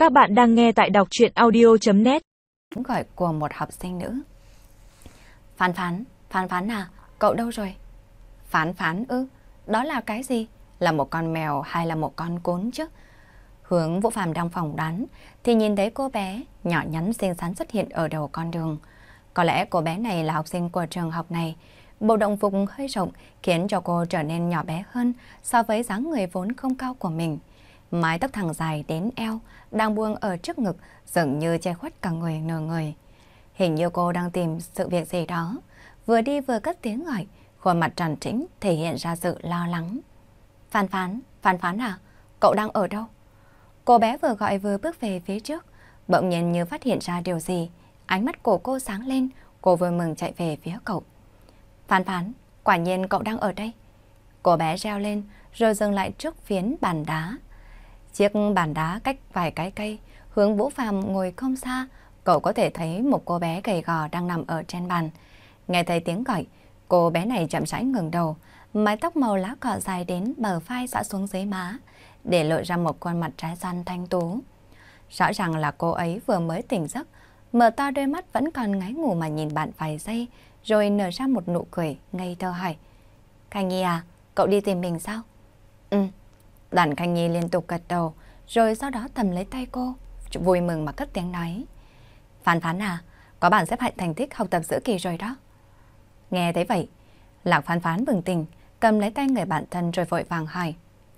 Các bạn đang nghe tại đọc truyện audio.net. Gọi của một học sinh nữ. Phán phán à, cậu đâu rồi? Phán ư, đó là cái gì? Là một con mèo hay là một con cún chứ? Hướng Vũ Phàm đang phỏng đoán thì nhìn thấy cô bé nhỏ nhắn xinh xắn xuất hiện ở đầu con đường. Có lẽ cô bé này là học sinh của trường học này. Bộ đồng phục hơi rộng khiến cho cô trở nên nhỏ bé hơn so với dáng người vốn không cao của mình. Mái tóc thẳng dài đến eo, đang buông ở trước ngực, dường như che khuất cả người nửa người. Hình như cô đang tìm sự việc gì đó, vừa đi vừa cất tiếng gọi, khuôn mặt tròn trĩnh thể hiện ra sự lo lắng. Phán à, cậu đang ở đâu? Cô bé vừa gọi vừa bước về phía trước, bỗng nhiên như phát hiện ra điều gì, ánh mắt của cô sáng lên, cô vui mừng chạy về phía cậu. Phán, quả nhiên cậu đang ở đây. Cô bé reo lên rồi dừng lại trước phiến bàn đá. Chiếc bàn đá cách vài cái cây, Hướng Vũ Phàm ngồi không xa, cậu có thể thấy một cô bé gầy gò đang nằm ở trên bàn. Nghe thấy tiếng gọi, cô bé này chậm rãi ngẩng đầu, mái tóc màu lá cọ dài đến bờ vai xõa xuống dưới má, để lộ ra một khuôn mặt trái xoan thanh tú. Rõ ràng là cô ấy vừa mới tỉnh giấc, mở to đôi mắt vẫn còn ngáy ngủ mà nhìn bạn vài giây, rồi nở ra một nụ cười ngây thơ hỏi: Khanh Nhi à, cậu đi tìm mình sao? Ừ. Đoàn Khanh Nhi liên tục gật đầu, rồi sau đó cầm lấy tay cô, vui mừng mà cất tiếng nói: Phán à, có bản xếp hạng thành tích học tập giữa kỳ rồi đó. Nghe thấy vậy, Lạc Phán bừng tỉnh, cầm lấy tay người bạn thân rồi vội vàng hỏi: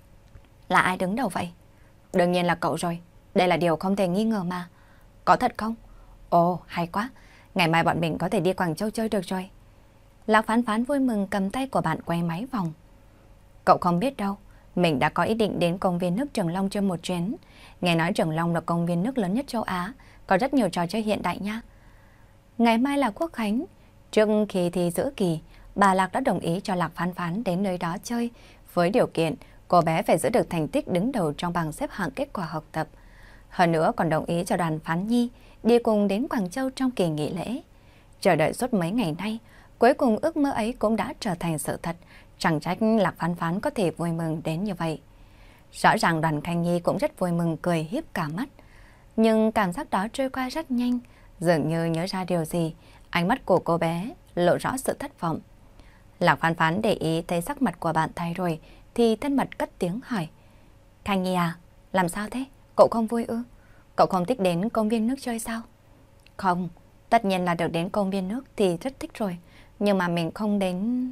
Là ai đứng đầu vậy? Đương nhiên là cậu rồi, đây là điều không thể nghi ngờ mà. Có thật không? Ồ, hay quá, ngày mai bọn mình có thể đi Quảng Châu chơi được rồi. Lạc Phán vui mừng cầm tay của bạn quay máy vòng. Cậu không biết đâu, mình đã có ý định đến công viên nước Trường Long chơi một chuyến. Nghe nói Trường Long là công viên nước lớn nhất châu Á, có rất nhiều trò chơi hiện đại nha. Ngày mai là Quốc Khánh. Trước khi thi giữa kỳ, bà Lạc đã đồng ý cho Lạc Phán đến nơi đó chơi, với điều kiện cô bé phải giữ được thành tích đứng đầu trong bảng xếp hạng kết quả học tập. Hơn nữa còn đồng ý cho đoàn Phán Nhi đi cùng đến Quảng Châu trong kỳ nghỉ lễ. Chờ đợi suốt mấy ngày nay, cuối cùng ước mơ ấy cũng đã trở thành sự thật. Chẳng trách Lạc Phán có thể vui mừng đến như vậy. Rõ ràng đoàn Khanh Nhi cũng rất vui mừng, cười hiếp cả mắt. Nhưng cảm giác đó trôi qua rất nhanh, dường như nhớ ra điều gì, ánh mắt của cô bé lộ rõ sự thất vọng. Lạc Phán để ý thấy sắc mặt của bạn thay rồi thì thân mật cất tiếng hỏi: Khanh Nhi à, làm sao thế? Cậu không vui ư? Cậu không thích đến công viên nước chơi sao? Không, tất nhiên là được đến công viên nước thì rất thích rồi, nhưng mà mình không đến...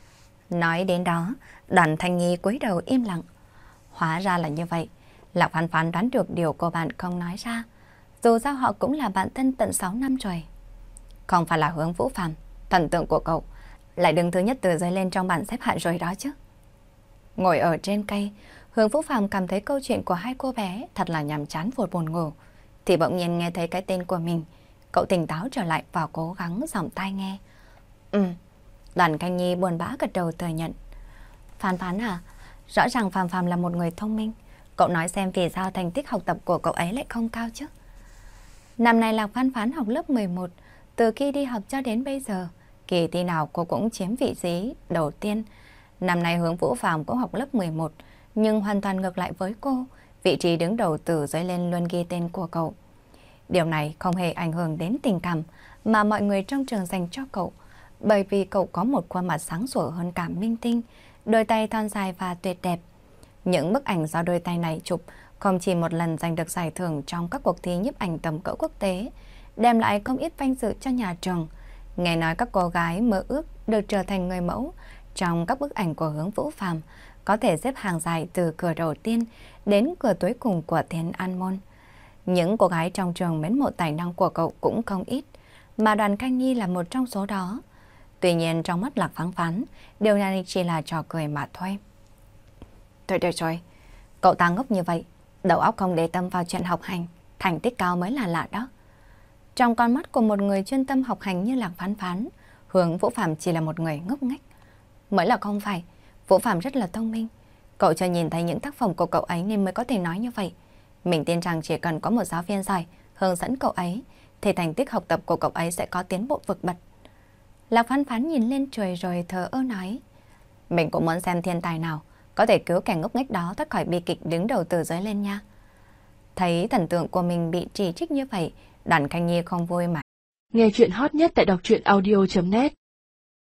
Nói đến đó, đoàn Thanh Nhi cúi đầu im lặng. Hóa ra là như vậy. Lạc Phán đoán được điều cô bạn không nói ra. Dù sao họ cũng là bạn thân tận 6 năm rồi. Không phải là Hướng Vũ Phàm, thần tượng của cậu, lại đứng thứ nhất từ dưới lên trong bảng xếp hạng rồi đó chứ. Ngồi ở trên cây, Hướng Vũ Phàm cảm thấy câu chuyện của hai cô bé thật là nhàm chán vụt buồn ngủ. Thì bỗng nhiên nghe thấy cái tên của mình. Cậu tỉnh táo trở lại và cố gắng giọng tai nghe. Đoàn Khanh Nhi buồn bã gật đầu thừa nhận. Phán à, rõ ràng Phàm là một người thông minh. Cậu nói xem vì sao thành tích học tập của cậu ấy lại không cao chứ? Năm nay Lạc Phán học lớp 11, từ khi đi học cho đến bây giờ, kỳ thi nào cô cũng chiếm vị trí đầu tiên. Năm nay Hướng Vũ Phàm cũng học lớp 11, nhưng hoàn toàn ngược lại với cô, vị trí đứng đầu từ dưới lên luôn ghi tên của cậu. Điều này không hề ảnh hưởng đến tình cảm mà mọi người trong trường dành cho cậu, bởi vì cậu có một khuôn mặt sáng sủa hơn cả minh tinh, đôi tay thon dài và tuyệt đẹp. Những bức ảnh do đôi tay này chụp không chỉ một lần giành được giải thưởng trong các cuộc thi nhiếp ảnh tầm cỡ quốc tế, đem lại không ít vinh dự cho nhà trường. Nghe nói các cô gái mơ ước được trở thành người mẫu trong các bức ảnh của Hướng Vũ Phàm có thể xếp hàng dài từ cửa đầu tiên đến cửa cuối cùng của Thiên An Môn. Những cô gái trong trường mến mộ tài năng của cậu cũng không ít, mà đoàn Khanh Nhi là một trong số đó. Tuy nhiên trong mắt Lạc Phán, điều này chỉ là trò cười mà thôi. Thôi được rồi, cậu ta ngốc như vậy, đầu óc không để tâm vào chuyện học hành, thành tích cao mới là lạ đó. Trong con mắt của một người chuyên tâm học hành như Lạc Phán, Hướng Vũ Phàm chỉ là một người ngốc nghếch. Mới là không phải, Vũ Phàm rất là thông minh. Cậu chưa nhìn thấy những tác phẩm của cậu ấy nên mới có thể nói như vậy. Mình tin rằng chỉ cần có một giáo viên giỏi hướng dẫn cậu ấy, thì thành tích học tập của cậu ấy sẽ có tiến bộ vượt bậc. Lạc Phán nhìn lên trời rồi thờ ơ nói: Mình cũng muốn xem thiên tài nào có thể cứu kẻ ngốc nghếch đó thoát khỏi bi kịch đứng đầu từ dưới lên nha. Thấy thần tượng của mình bị chỉ trích như vậy, Đoàn Khanh Nhi không vui mà. Nghe chuyện hot nhất tại đọc truyện audio.net